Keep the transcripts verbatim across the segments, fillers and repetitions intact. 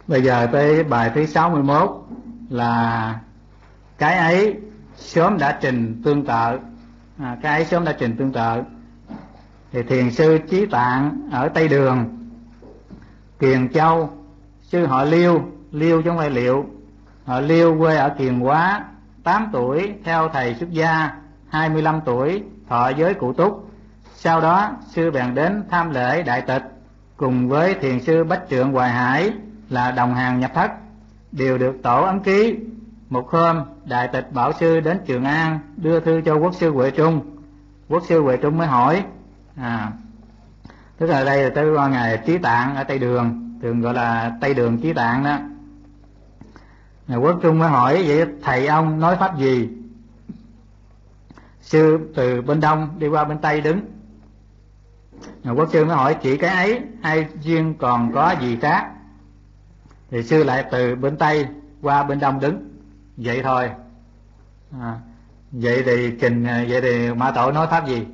Bây giờ tới bài thứ sáu mươi mốt là cái ấy sớm đã trình tương tự. À, cái ấy sớm đã trình tương tự. Thì thiền sư Chí Tạng ở Tây Đường, Kiền Châu, sư họ Liêu, Liêu chứ không phải Liệu, họ Liêu quê ở Kiền Hóa, tám tuổi theo thầy xuất gia, hai mươi lăm tuổi thọ giới cụ túc. Sau đó sư bèn đến tham lễ đại tịch cùng với thiền sư Bách Trượng Hoài Hải là đồng hàng nhập thất, đều được tổ ấn ký. Một hôm đại tịch bảo sư đến Trường An đưa thư cho quốc sư Huệ Trung. Quốc sư Huệ Trung mới hỏi, à, tức là đây là tới qua ngài Chí Tạng ở Tây Đường, thường gọi là Tây Đường Chí Tạng đó. Ngài Quốc Trung mới hỏi, vậy thầy ông nói pháp gì? Sư từ bên đông đi qua bên tây đứng. Ngài Quốc sư mới hỏi, chỉ cái ấy hay duyên còn có gì khác? Thì sư lại từ bên tây qua bên đông đứng, vậy thôi. À, vậy thì trình vậy thì Mã Tổ nói pháp gì?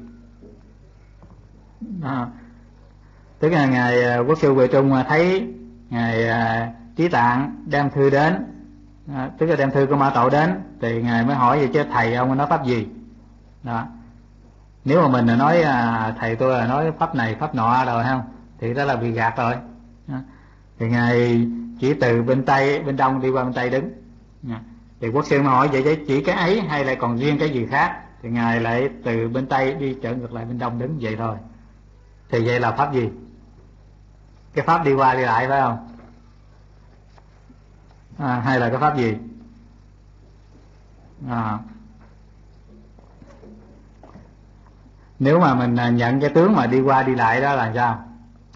À, tức là ngài Quốc sư Huệ Trung thấy ngài Chí Tạng đem thư đến, à, tức là đem thư của Mã Tổ đến, thì ngài mới hỏi vậy chứ thầy ông nói pháp gì? Đó. Nếu mà mình là nói à, thầy tôi là nói pháp này pháp nọ rồi không, thì đó là bị gạt rồi. Đó. Thì ngài chỉ từ bên tây bên đông đi qua bên tây đứng. Đó. Thì quốc sư mới hỏi vậy chứ chỉ cái ấy hay là còn riêng cái gì khác? Thì ngài lại từ bên tây đi trở ngược lại bên đông đứng, vậy thôi. Thì vậy là pháp gì? Cái pháp đi qua đi lại phải không? À, hay là cái pháp gì? À, nếu mà mình nhận cái tướng mà đi qua đi lại đó là sao?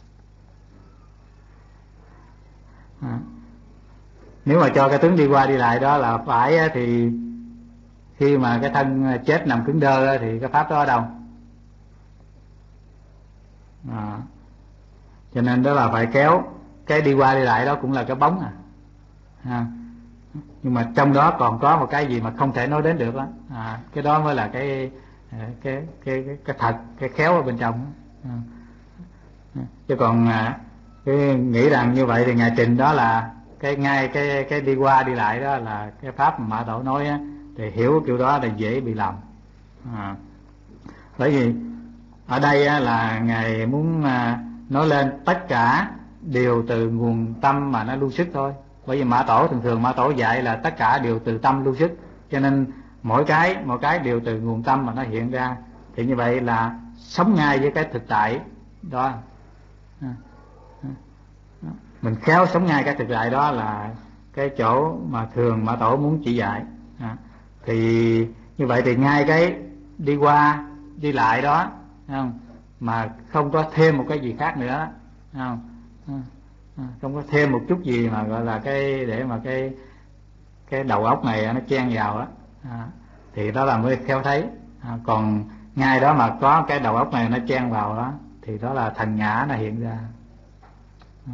À, nếu mà cho cái tướng đi qua đi lại đó là phải thì khi mà cái thân chết nằm cứng đơ thì cái pháp đó ở đâu? À, cho nên đó là phải kéo cái đi qua đi lại đó cũng là cái bóng à. À, nhưng mà trong đó còn có một cái gì mà không thể nói đến được đó. À, cái đó mới là cái cái cái cái, cái thật, cái khéo ở bên trong. À, chứ còn cái nghĩ rằng như vậy thì ngài trình đó là cái ngay cái cái đi qua đi lại đó là cái pháp mà Mã Tổ nói á, thì hiểu kiểu đó là dễ bị lầm. À, bởi vì ở đây á, là ngài muốn à, nói lên tất cả đều từ nguồn tâm mà nó lưu xuất thôi. Bởi vì Mã Tổ thường thường Mã Tổ dạy là tất cả đều từ tâm lưu xuất, cho nên mỗi cái mỗi cái đều từ nguồn tâm mà nó hiện ra. Thì như vậy là sống ngay với cái thực tại đó. À, mình khéo sống ngay cái thực tại đó là cái chỗ mà thường Mã Tổ muốn chỉ dạy. À, thì như vậy thì ngay cái đi qua đi lại đó, không? Mà không có thêm một cái gì khác nữa, không? Không có thêm một chút gì mà gọi là cái để mà cái cái đầu óc này nó chen vào đó, à, thì đó là mới khéo thấy. À, còn ngay đó mà có cái đầu óc này nó chen vào đó thì đó là thần ngã nó hiện ra. À,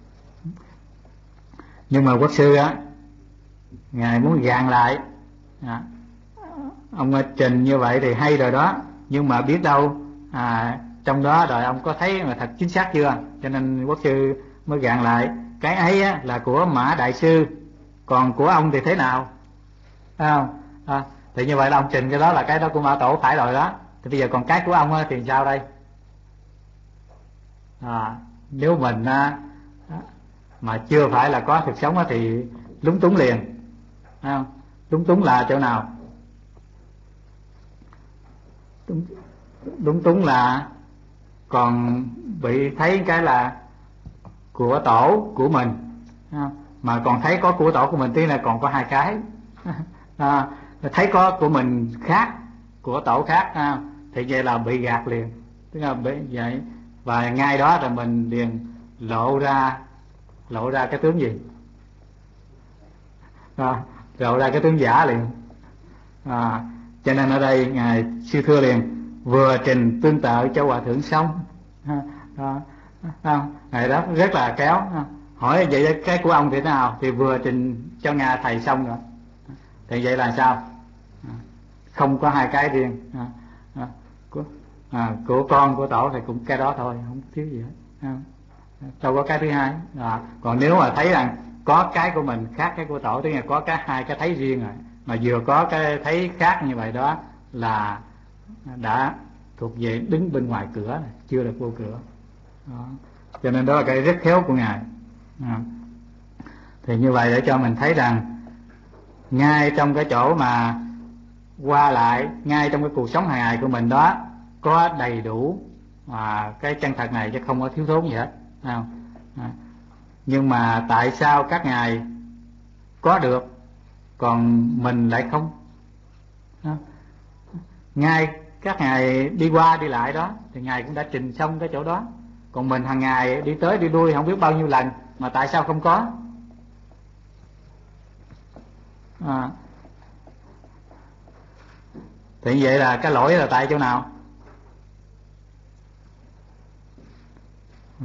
nhưng mà quốc sư á, ngài muốn gạn lại. À, ông trình như vậy thì hay rồi đó, nhưng mà biết đâu à, trong đó rồi ông có thấy mà thật chính xác chưa, cho nên quốc sư mới gạn lại. Cái ấy á, là của Mã Đại Sư, còn của ông thì thế nào? Thấy không? À, thì như vậy là ông trình cái đó là cái đó của Mã Tổ phải rồi đó. Thì bây giờ còn cái của ông á, thì sao đây? À, nếu mình á, mà chưa phải là có thực sống á, thì lúng túng liền. Thấy không? Lúng túng là chỗ nào? Lúng, lúng túng là còn bị thấy cái là của tổ của mình, mà còn thấy có của tổ của mình, tức là còn có hai cái. À, thấy có của mình khác, của tổ khác, à, thì vậy là bị gạt liền. Tức là bị vậy, và ngay đó là mình liền lộ ra lộ ra cái tướng gì? À, lộ ra cái tướng giả liền. À, cho nên ở đây ngài sư thưa liền, vừa trình tương tự cho hòa thượng xong. À, à, à, ngài đó rất là kéo. À, hỏi vậy cái của ông thì thế nào? Thì vừa trình cho nhà thầy xong rồi. Thì vậy là sao? À, không có hai cái riêng. À, à, của, à, của con của tổ thì cũng cái đó thôi, không thiếu gì hết. À, đâu có cái thứ hai. À, còn nếu mà thấy rằng có cái của mình khác cái của tổ, tức là có cái hai cái thấy riêng rồi, mà vừa có cái thấy khác như vậy đó là đã thuộc về đứng bên ngoài cửa này, chưa được vô cửa đó. Cho nên đó là cái rất khéo của Ngài. À. Thì như vậy để cho mình thấy rằng ngay trong cái chỗ mà qua lại, ngay trong cái cuộc sống hàng ngày của mình đó, có đầy đủ à, cái chân thật này, chứ không có thiếu thốn gì hết. À. À. Nhưng mà tại sao các ngài có được còn mình lại không? Đó. Ngay các ngài đi qua đi lại đó thì ngài cũng đã trình xong cái chỗ đó, còn mình hàng ngày đi tới đi lui không biết bao nhiêu lần, mà tại sao không có? À. Thì vậy là cái lỗi là tại chỗ nào? Ừ.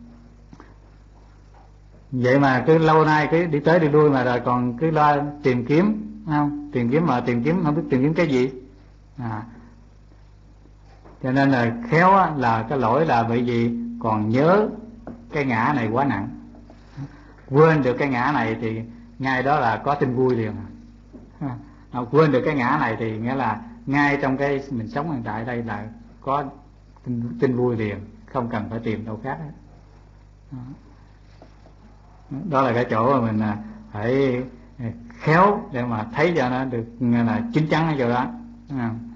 Vậy mà cứ lâu nay cứ đi tới đi lui mà rồi còn cứ lo tìm kiếm, không? Tìm kiếm mà tìm kiếm không biết tìm kiếm cái gì. À. Cho nên là khéo á, là cái lỗi là bởi vì còn nhớ cái ngã này quá nặng. Quên được cái ngã này thì ngay đó là có tin vui liền. À, quên được cái ngã này thì nghĩa là ngay trong cái mình sống hiện tại đây là có tin, tin vui liền, không cần phải tìm đâu khác. Đó. Đó là cái chỗ mà mình phải khéo để mà thấy cho nó được là chín chắn ở chỗ đó. À.